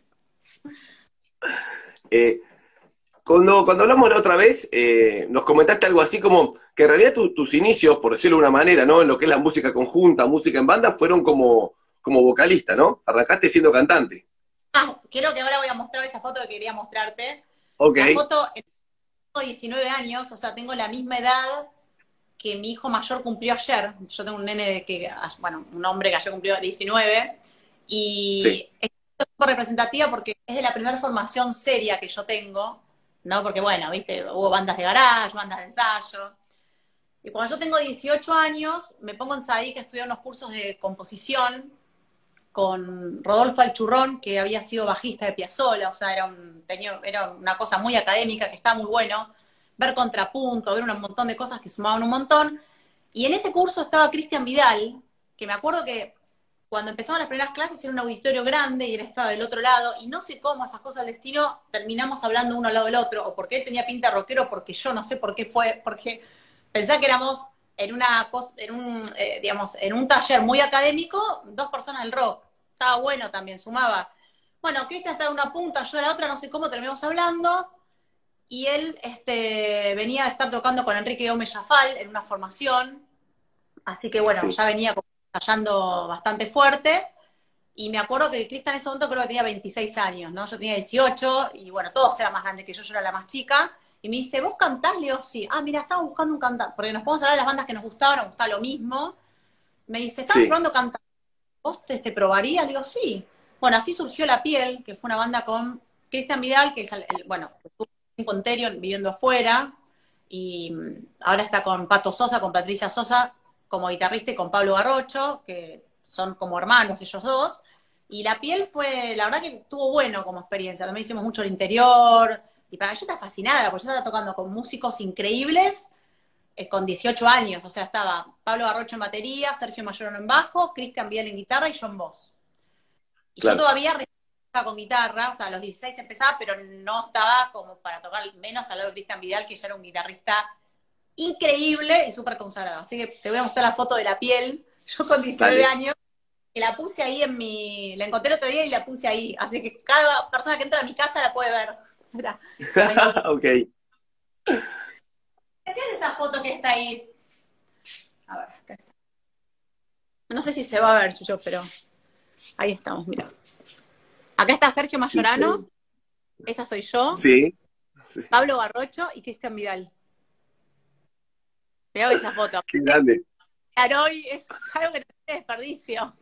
Eh, cuando hablamos la otra vez, nos comentaste algo así como que en realidad tus inicios, por decirlo de una manera, ¿no? En lo que es la música conjunta, música en banda, fueron como vocalista, ¿no? Arrancaste siendo cantante. Ah, creo que ahora voy a mostrar esa foto que quería mostrarte. Ok, La foto, tengo 19 años, o sea, tengo la misma edad que mi hijo mayor cumplió ayer. Yo tengo un nene bueno, un hombre que ayer cumplió 19, sí, y es un poco representativa porque es de la primera formación seria que yo tengo, ¿no? Porque bueno, viste, hubo bandas de garage, bandas de ensayo. Y cuando yo tengo 18 años, me pongo en Sadik a estudiar unos cursos de composición con Rodolfo Alchurrón, que había sido bajista de Piazzolla, o sea, era una cosa muy académica, que estaba muy bueno, ver contrapunto, ver un montón de cosas que sumaban un montón. Y en ese curso estaba Cristian Vidal, que me acuerdo que cuando empezamos las primeras clases era un auditorio grande y él estaba del otro lado, y no sé cómo esas cosas del destino terminamos hablando uno al lado del otro, o porque él tenía pinta rockero, porque yo no sé por qué fue, porque pensá que éramos digamos, en un taller muy académico, dos personas del rock. Estaba bueno también, sumaba. Bueno, Cristian estaba en una punta, yo en la otra, no sé cómo terminamos hablando, y él venía a estar tocando con Enrique Gómez Jafal en una formación, así que bueno, sí, ya venía como ensayando bastante fuerte, y me acuerdo que Cristian en ese momento creo que tenía 26 años, ¿no? Yo tenía 18, y bueno, todos eran más grandes que yo era la más chica, y me dice, ¿vos cantás? Le digo, sí. Ah, mira, estaba buscando un cantante, porque nos podemos hablar de las bandas que nos gustaban, nos gustaba lo mismo. Me dice, estamos sí, probando cantar. ¿Vos te probarías? Le digo, sí. Bueno, así surgió La Piel, que fue una banda con Cristian Vidal, que es bueno, que estuvo un tiempo entero viviendo afuera, y ahora está con Pato Sosa, con Patricia Sosa como guitarrista y con Pablo Garrocho, que son como hermanos ellos dos. Y La Piel fue, la verdad que estuvo bueno como experiencia. También hicimos mucho el interior, y para yo estaba fascinada, porque yo estaba tocando con músicos increíbles con 18 años, o sea, estaba Pablo Garrocho en batería, Sergio Mayorano en bajo, Cristian Vidal en guitarra y yo en voz. Y yo claro, todavía recién estaba con guitarra, o sea, a los 16 empezaba, pero no estaba como para tocar menos al lado de Cristian Vidal, que ya era un guitarrista increíble y súper consagrado. Así que te voy a mostrar la foto de La Piel, yo con 19 dale. años, que la puse ahí la encontré el otro día y la puse ahí. Así que cada persona que entra a mi casa la puede ver. Mira, Ok. ¿qué es esa foto que está ahí? A ver, acá está. No sé si se va a ver, yo, pero ahí estamos, mira. Acá está Sergio Sí, Mayorano, esa soy yo, sí, sí, Pablo Garrocho y Cristian Vidal. Veo esa foto. qué grande. Hoy es algo que no tiene desperdicio.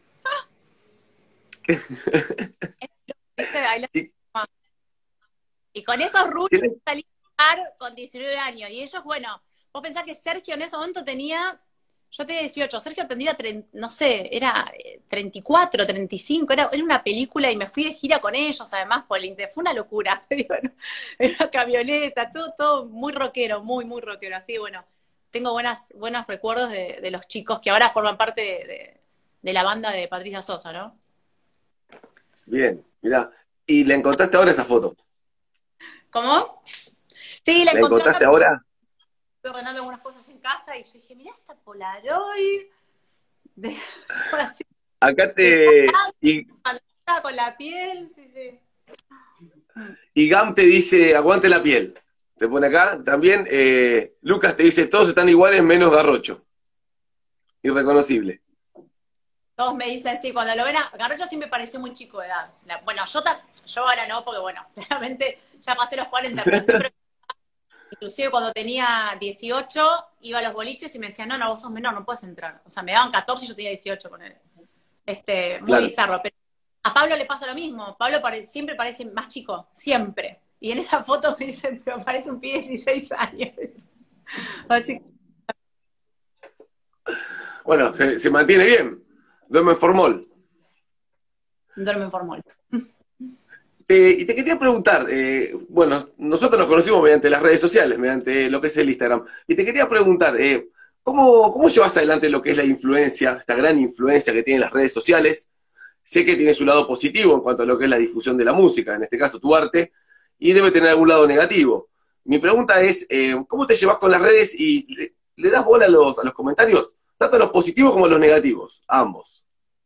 ¿Viste? ¿Y Y con esos rulos qué le- salí a jugar con 19 años. Y ellos, bueno, vos pensás que Sergio en ese momento yo tenía 18, Sergio tendría, no sé, era 34, 35, era una película y me fui de gira con ellos, además, por el fue una locura, te digo, ¿no? En una camioneta, todo muy rockero, muy, muy rockero. Así que bueno, tengo buenos recuerdos de los chicos que ahora forman parte de la banda de Patricia Sosa, ¿no? Bien, mirá. ¿Y le encontraste ahora esa foto? ¿Cómo? Sí, la ¿La encontré encontraste ahora, ahora? estoy ordenando algunas cosas en casa y yo dije, mirá esta Polaroid. De, Acá de te... Y cuando estaba con La Piel, sí, sí. Y Gam te dice, aguante la piel. Te pone acá. También Lucas te dice, todos están iguales menos Garrocho. Irreconocible. Todos me dicen, sí, cuando lo ven a Garrocho sí me pareció muy chico de edad. Bueno, yo ahora no, porque bueno, claramente ya pasé los 40, pero siempre, inclusive cuando tenía 18, iba a los boliches y me decían, no, vos sos menor, no puedes entrar. O sea, me daban 14 y yo tenía 18 con él. Muy Claro. bizarro. Pero a Pablo le pasa lo mismo. Pablo siempre parece más chico, siempre. Y en esa foto me dicen, pero parece un pibe de 16 años. Así que, Bueno, se mantiene bien. Duerme en formol. duerme en formol. Y te quería preguntar, bueno, nosotros nos conocimos mediante las redes sociales, mediante lo que es el Instagram. Y te quería preguntar, ¿cómo llevas adelante lo que es la influencia, esta gran influencia que tienen las redes sociales? Sé que tiene su lado positivo en cuanto a lo que es la difusión de la música, en este caso tu arte, y debe tener algún lado negativo. Mi pregunta es, ¿cómo te llevas con las redes y le das bola a los comentarios? Tanto a los positivos como a los negativos, a ambos.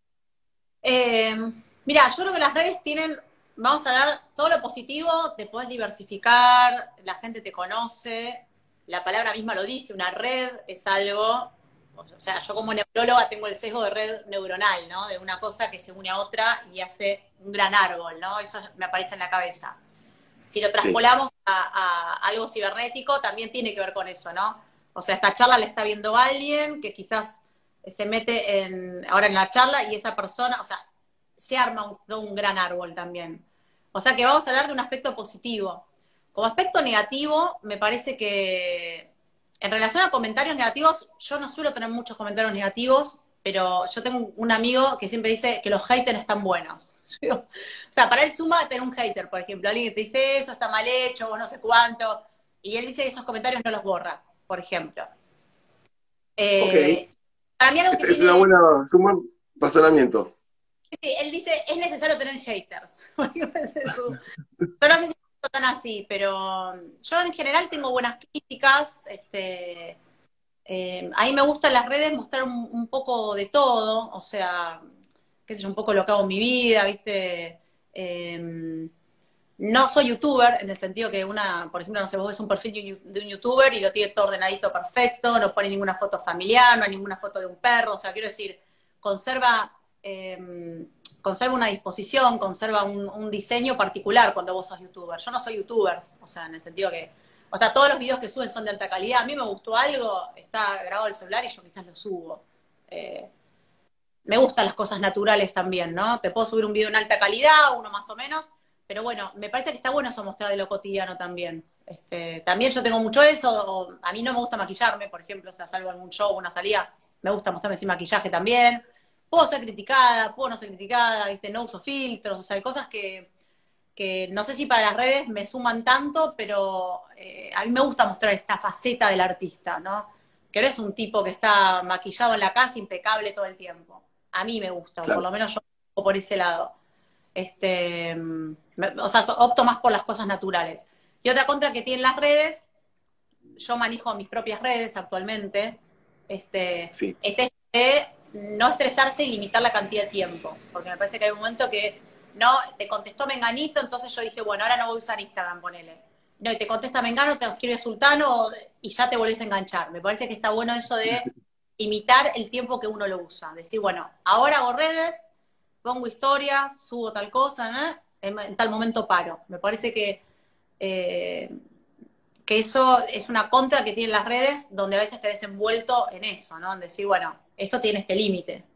Mira, yo creo que las redes tienen, vamos a hablar, todo lo positivo, te podés diversificar, la gente te conoce, la palabra misma lo dice, una red es algo, o sea, yo como neuróloga tengo el sesgo de red neuronal, ¿no? De una cosa que se une a otra y hace un gran árbol, ¿no? Eso me aparece en la cabeza. Si lo traspolamos a algo cibernético, también tiene que ver con eso, ¿no? O sea, esta charla la está viendo alguien que quizás se mete ahora en la charla y esa persona, o sea, se arma un gran árbol también. O sea que vamos a hablar de un aspecto positivo. Como aspecto negativo, me parece que en relación a comentarios negativos, yo no suelo tener muchos comentarios negativos, pero yo tengo un amigo que siempre dice que los haters están buenos. O sea, para él suma tener un hater, por ejemplo, alguien que te dice eso está mal hecho, vos no sé cuánto, y él dice que esos comentarios no los borra, por ejemplo. Ok. Para mí algo que Es un buen razonamiento. Sí, él dice, es necesario tener haters. Yo no sé si es tan así, pero yo en general tengo buenas críticas. A mí me gusta en las redes mostrar un poco de todo, o sea, qué sé yo, un poco lo que hago en mi vida, ¿viste? No soy youtuber, en el sentido que por ejemplo, no sé, vos ves un perfil de un youtuber y lo tiene todo ordenadito perfecto, no pone ninguna foto familiar, no hay ninguna foto de un perro, o sea, quiero decir, conserva una disposición, conserva un diseño particular cuando vos sos youtuber. Yo no soy youtuber, o sea, en el sentido que, o sea, todos los videos que suben son de alta calidad. A mí me gustó algo, está grabado el celular y yo quizás lo subo. Me gustan las cosas naturales también, ¿no? Te puedo subir un video en alta calidad, uno más o menos, pero bueno, me parece que está bueno eso mostrar de lo cotidiano también. También yo tengo mucho eso, a mí no me gusta maquillarme, por ejemplo, o sea, salgo a algún show, una salida, me gusta mostrarme sin maquillaje también. Puedo ser criticada, puedo no ser criticada, ¿viste? No uso filtros, o sea, hay cosas que no sé si para las redes me suman tanto, pero a mí me gusta mostrar esta faceta del artista, ¿no? Que no es un tipo que está maquillado en la casa, impecable todo el tiempo. A mí me gusta, Claro. por lo menos yo por ese lado. O sea, opto más por las cosas naturales. Y otra contra que tienen las redes, yo manejo mis propias redes actualmente, Sí. es de no estresarse y limitar la cantidad de tiempo, porque me parece que hay un momento que no, te contestó Menganito, entonces yo dije, bueno, ahora no voy a usar Instagram, ponele. No, y te contesta Mengano, te escribe Sultano y ya te volvés a enganchar. Me parece que está bueno eso de limitar el tiempo que uno lo usa. Decir, bueno, ahora hago redes, pongo historias, subo tal cosa, ¿no? En tal momento paro. Me parece que eso es una contra que tienen las redes, donde a veces te ves envuelto en eso, ¿no? En decir, bueno, esto tiene este límite.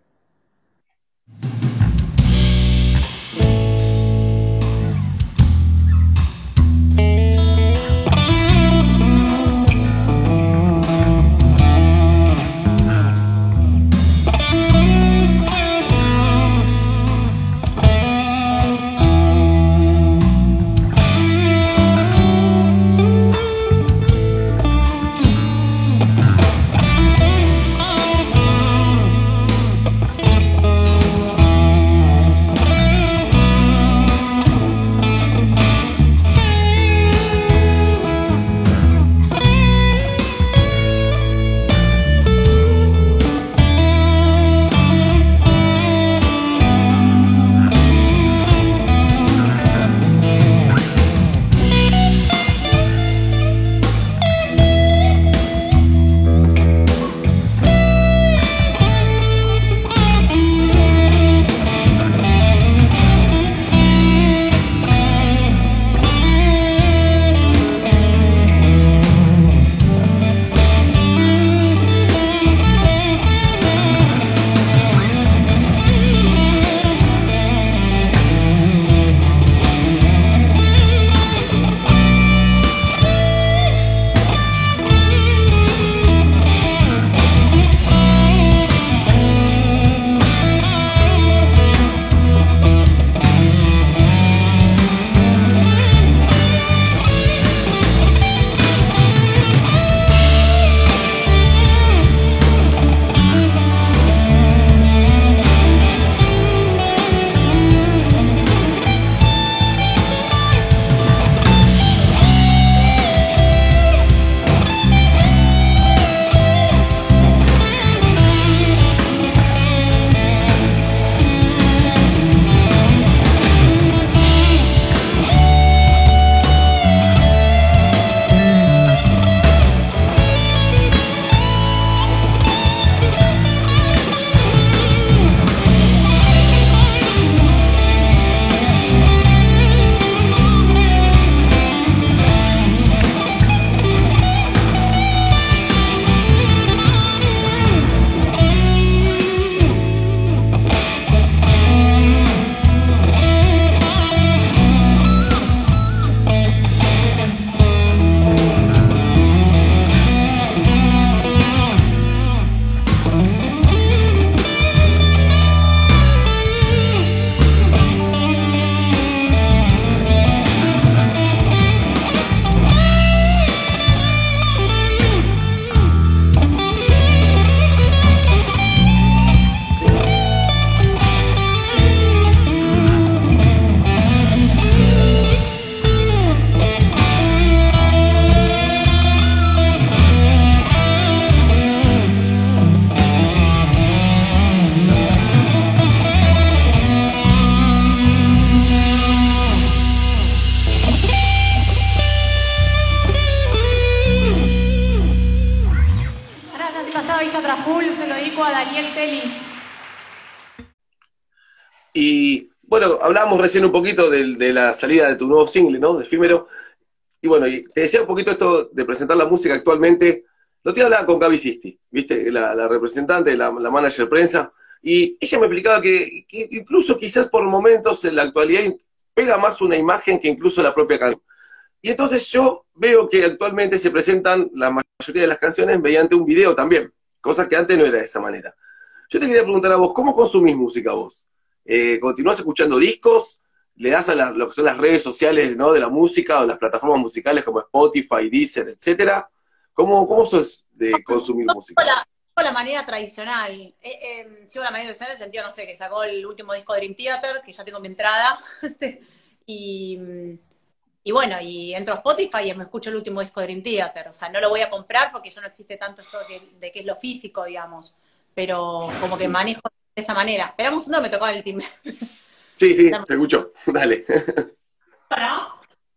el tenis. Y bueno, hablábamos recién un poquito de la salida de tu nuevo single, ¿no? De Efímero. Y bueno, y te decía un poquito esto de presentar la música actualmente. Lo te hablaba con Gaby Sisti, ¿viste? La representante, la manager de prensa. Y ella me explicaba que incluso quizás por momentos en la actualidad pega más una imagen que incluso la propia canción. Y entonces yo veo que actualmente se presentan la mayoría de las canciones mediante un video también, cosa que antes no era de esa manera. Yo te quería preguntar a vos, ¿cómo consumís música vos? ¿Continuás escuchando discos? ¿Le das a lo que son las redes sociales, ¿no?, de la música o las plataformas musicales como Spotify, Deezer, etcétera? ¿Cómo sos de consumir música? Sigo la manera tradicional. Sigo la manera tradicional en el sentido, no sé, que sacó el último disco de Dream Theater, que ya tengo mi entrada. Y bueno, y entro a Spotify y me escucho el último disco de Dream Theater. O sea, no lo voy a comprar porque ya no existe tanto esto de que es lo físico, digamos. Pero como que manejo de esa manera. Esperamos un segundo, me tocó el timbre. Sí, se escuchó. Dale. ¿No?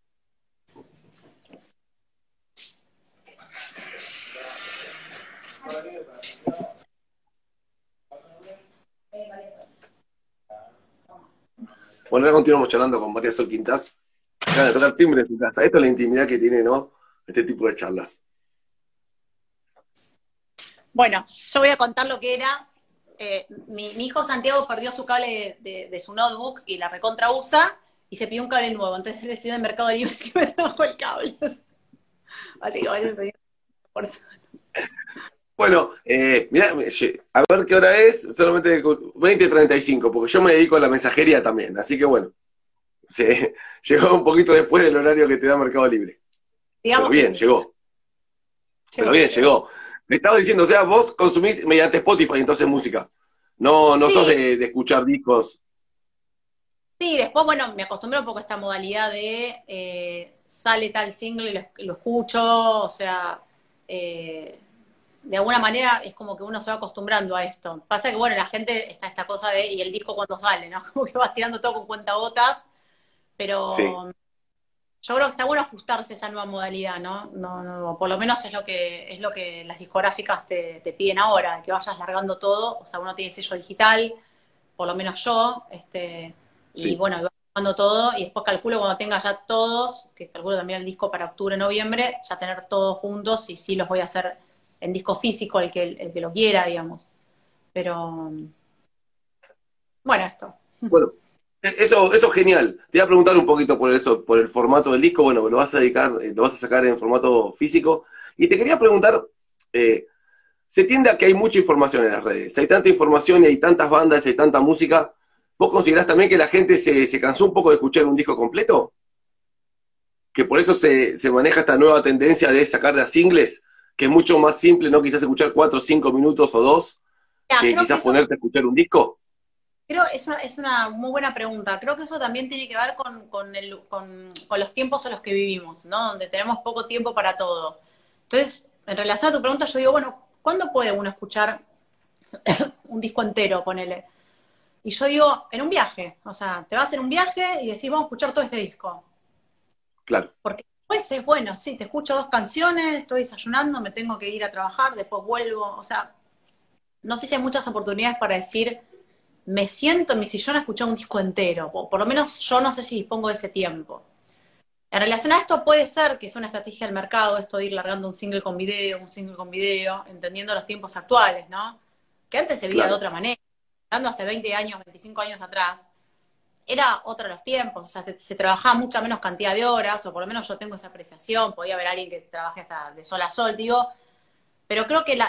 Bueno, ahora continuamos charlando con María Sol Quintás. Acaba de tocar timbre en su casa. Esto es la intimidad que tiene, ¿no?, este tipo de charlas. Bueno, yo voy a contar lo que era. Mi hijo Santiago perdió su cable de su notebook y la recontra usa y se pidió un cable nuevo. Entonces él decidió en Mercado Libre que me trajo el cable. Así que vaya a seguir por eso. Bueno, mirá, a ver qué hora es, solamente 20:35, porque yo me dedico a la mensajería también, así que bueno, llegó un poquito después del horario que te da Mercado Libre. Digamos Pero bien, sí. llegó. Pero bien, llegó. Me estaba diciendo, o sea, vos consumís mediante Spotify entonces música, no Sí. sos de escuchar discos. Sí, después, bueno, me acostumbré un poco a esta modalidad de sale tal single y lo escucho, o sea, de alguna manera es como que uno se va acostumbrando a esto. Pasa que, bueno, la gente está esta cosa de, y el disco cuando sale, ¿no? Como que vas tirando todo con cuentagotas, pero Sí. yo creo que está bueno ajustarse a esa nueva modalidad, ¿no? No, por lo menos es lo que las discográficas te piden ahora, que vayas largando todo, o sea, uno tiene sello digital, por lo menos yo, y Sí. bueno, voy largando todo, y después calculo cuando tenga ya todos, que calculo también el disco para octubre, noviembre, ya tener todos juntos, y sí los voy a hacer en disco físico, el que lo quiera, digamos. Pero, bueno, esto. Bueno, eso es genial. Te iba a preguntar un poquito por eso, por el formato del disco. Bueno, lo vas a dedicar, lo vas a sacar en formato físico. Y te quería preguntar, se tiende a que hay mucha información en las redes. Hay tanta información y hay tantas bandas y hay tanta música. ¿Vos considerás también que la gente se cansó un poco de escuchar un disco completo? Que por eso se maneja esta nueva tendencia de sacar de a singles, que es mucho más simple, ¿no? Quizás escuchar 4 o 5 minutos o 2, Ya, que creo que quizás eso ponerte a escuchar un disco. es una muy buena pregunta. Creo que eso también tiene que ver con los tiempos en los que vivimos, ¿no? Donde tenemos poco tiempo para todo. Entonces, en relación a tu pregunta, yo digo, bueno, ¿cuándo puede uno escuchar un disco entero, ponele? Y yo digo, en un viaje. O sea, te vas en un viaje y decís, vamos a escuchar todo este disco. Claro. Porque después es bueno, sí, te escucho 2 canciones, estoy desayunando, me tengo que ir a trabajar, después vuelvo. O sea, no sé si hay muchas oportunidades para decir, me siento en mi sillón a escuchar un disco entero, o por lo menos yo no sé si dispongo de ese tiempo. En relación a esto puede ser que sea una estrategia del mercado, esto de ir largando un single con video, entendiendo los tiempos actuales, ¿no? Que antes se veía de Claro. otra manera, hablando hace 20 años, 25 años atrás, era otro los tiempos, o sea, se trabajaba mucha menos cantidad de horas, o por lo menos yo tengo esa apreciación, podía haber alguien que trabaje hasta de sol a sol, digo, pero creo que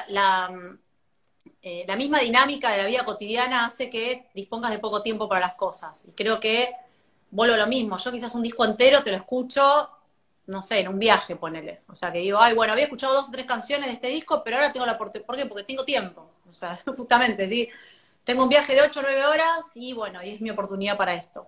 la misma dinámica de la vida cotidiana hace que dispongas de poco tiempo para las cosas. Y creo que vuelvo a lo mismo. Yo quizás un disco entero te lo escucho, no sé, en un viaje, ponele. O sea, que digo, ay, bueno, había escuchado 2 o 3 canciones de este disco, pero ahora tengo ¿por qué? Porque tengo tiempo. O sea, justamente, ¿sí? Tengo un viaje de 8 o 9 horas y bueno, y es mi oportunidad para esto.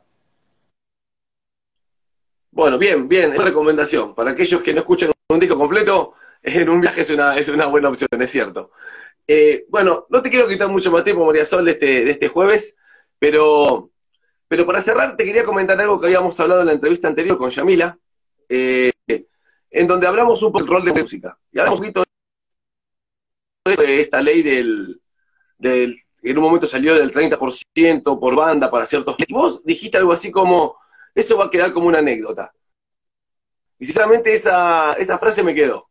Bueno, bien, es recomendación. Para aquellos que no escuchan un disco completo, en un viaje es una buena opción, es cierto. Bueno, no te quiero quitar mucho más tiempo, María Sol, de este jueves, pero para cerrar te quería comentar algo que habíamos hablado en la entrevista anterior con Yamila, en donde hablamos un poco del rol de música. Y hablamos un poquito de esta ley en un momento salió del 30% por banda para ciertos festivales. Vos dijiste algo así como, eso va a quedar como una anécdota. Y sinceramente esa frase me quedó.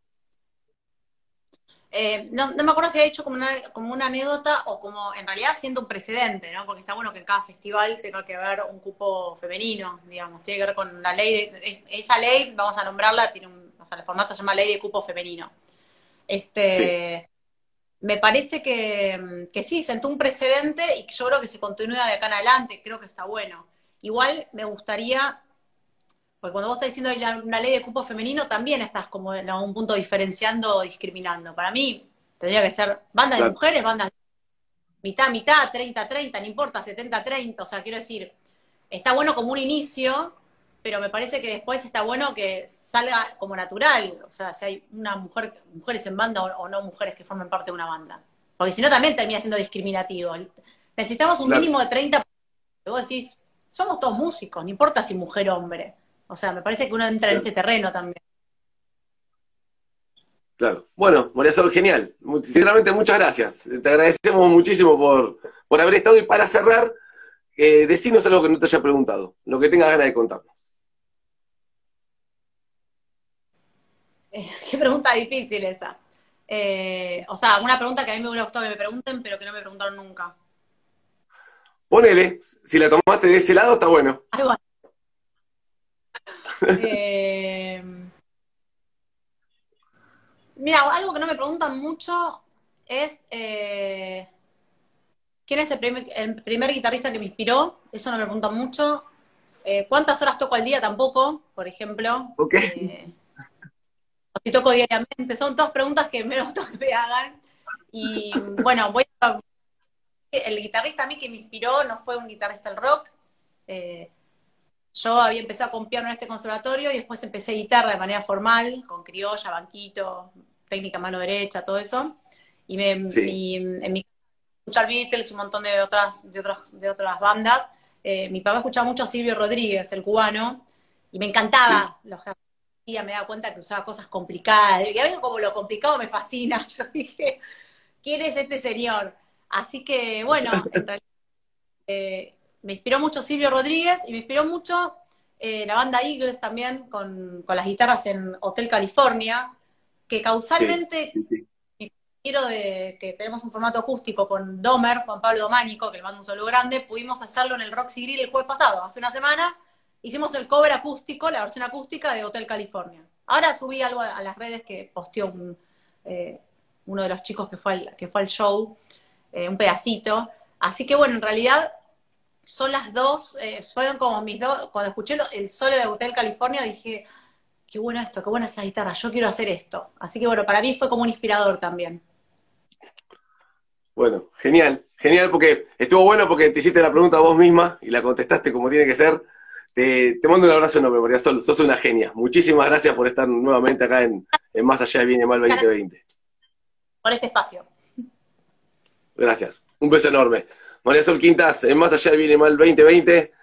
No me acuerdo si ha hecho como una anécdota o como en realidad siendo un precedente, ¿no? Porque está bueno que en cada festival tenga que haber un cupo femenino, digamos, tiene que ver con la ley, esa ley, vamos a nombrarla, tiene o sea, el formato se llama Ley de Cupo Femenino. Sí, Me parece que sí, sentó un precedente y yo creo que se continúa de acá en adelante, creo que está bueno. Igual me gustaría, porque cuando vos estás diciendo una ley de cupo femenino, también estás como en algún punto diferenciando o discriminando. Para mí tendría que ser banda de claro, mujeres, bandas mitad, mitad, 30-30, no importa, 70-30, o sea, quiero decir, está bueno como un inicio, pero me parece que después está bueno que salga como natural, o sea, si hay mujeres en banda o no mujeres que formen parte de una banda. Porque si no también termina siendo discriminativo. Necesitamos un claro, mínimo de 30%. Vos decís, somos todos músicos, no importa si mujer o hombre. O sea, me parece que uno entra en claro, este terreno también. claro. Bueno, María Sol, genial. Sinceramente, muchas gracias. Te agradecemos muchísimo por haber estado. Y para cerrar, decinos algo que no te haya preguntado, lo que tengas ganas de contarnos. Qué pregunta difícil esa. O sea, una pregunta que a mí me hubiera gustado que me pregunten, pero que no me preguntaron nunca. Ponele, si la tomaste de ese lado, está bueno. Algo así. Eh, Mira, algo que no me preguntan mucho es quién es el primer guitarrista que me inspiró. Eso no me preguntan mucho. ¿Cuántas horas toco al día? Tampoco, por ejemplo. ¿Ok? Si toco diariamente. Son todas preguntas que me gusta que me hagan. Y bueno, el guitarrista a mí que me inspiró no fue un guitarrista del rock. Eh, yo había empezado con piano en este conservatorio y después empecé guitarra de manera formal, con criolla, banquito, técnica mano derecha, todo eso. Y Sí, en mi casa escuchar Beatles, un montón de otras bandas. Mi papá escuchaba mucho a Silvio Rodríguez, el cubano, y me sí. encantaba los me daba cuenta que usaba cosas complicadas. Y a mí como lo complicado me fascina. Yo dije, ¿quién es este señor? Así que, bueno, en realidad me inspiró mucho Silvio Rodríguez y me inspiró mucho la banda Eagles también, con las guitarras en Hotel California, que Sí, causalmente, sí, sí. mi compañero que tenemos un formato acústico con Domer, Juan Pablo Dománico, que le mando un saludo grande, pudimos hacerlo en el Roxy Grill el jueves pasado, hace una semana, hicimos el cover acústico, la versión acústica de Hotel California. Ahora subí algo a las redes que posteó uno de los chicos que fue al show, un pedacito. Así que bueno, en realidad son las dos, fueron como mis dos, cuando escuché el solo de Hotel California dije, qué bueno esto, qué buena esa guitarra, yo quiero hacer esto. Así que bueno, para mí fue como un inspirador también. Bueno, genial, genial porque estuvo bueno porque te hiciste la pregunta vos misma y la contestaste como tiene que ser. Te mando un abrazo enorme, María Sol, sos una genia. Muchísimas gracias por estar nuevamente acá en Más Allá de Bien y Mal Gracias 2020. por este espacio. Gracias, un beso enorme. María Sol Quintas, en Más Allá de Bien y Mal 2020,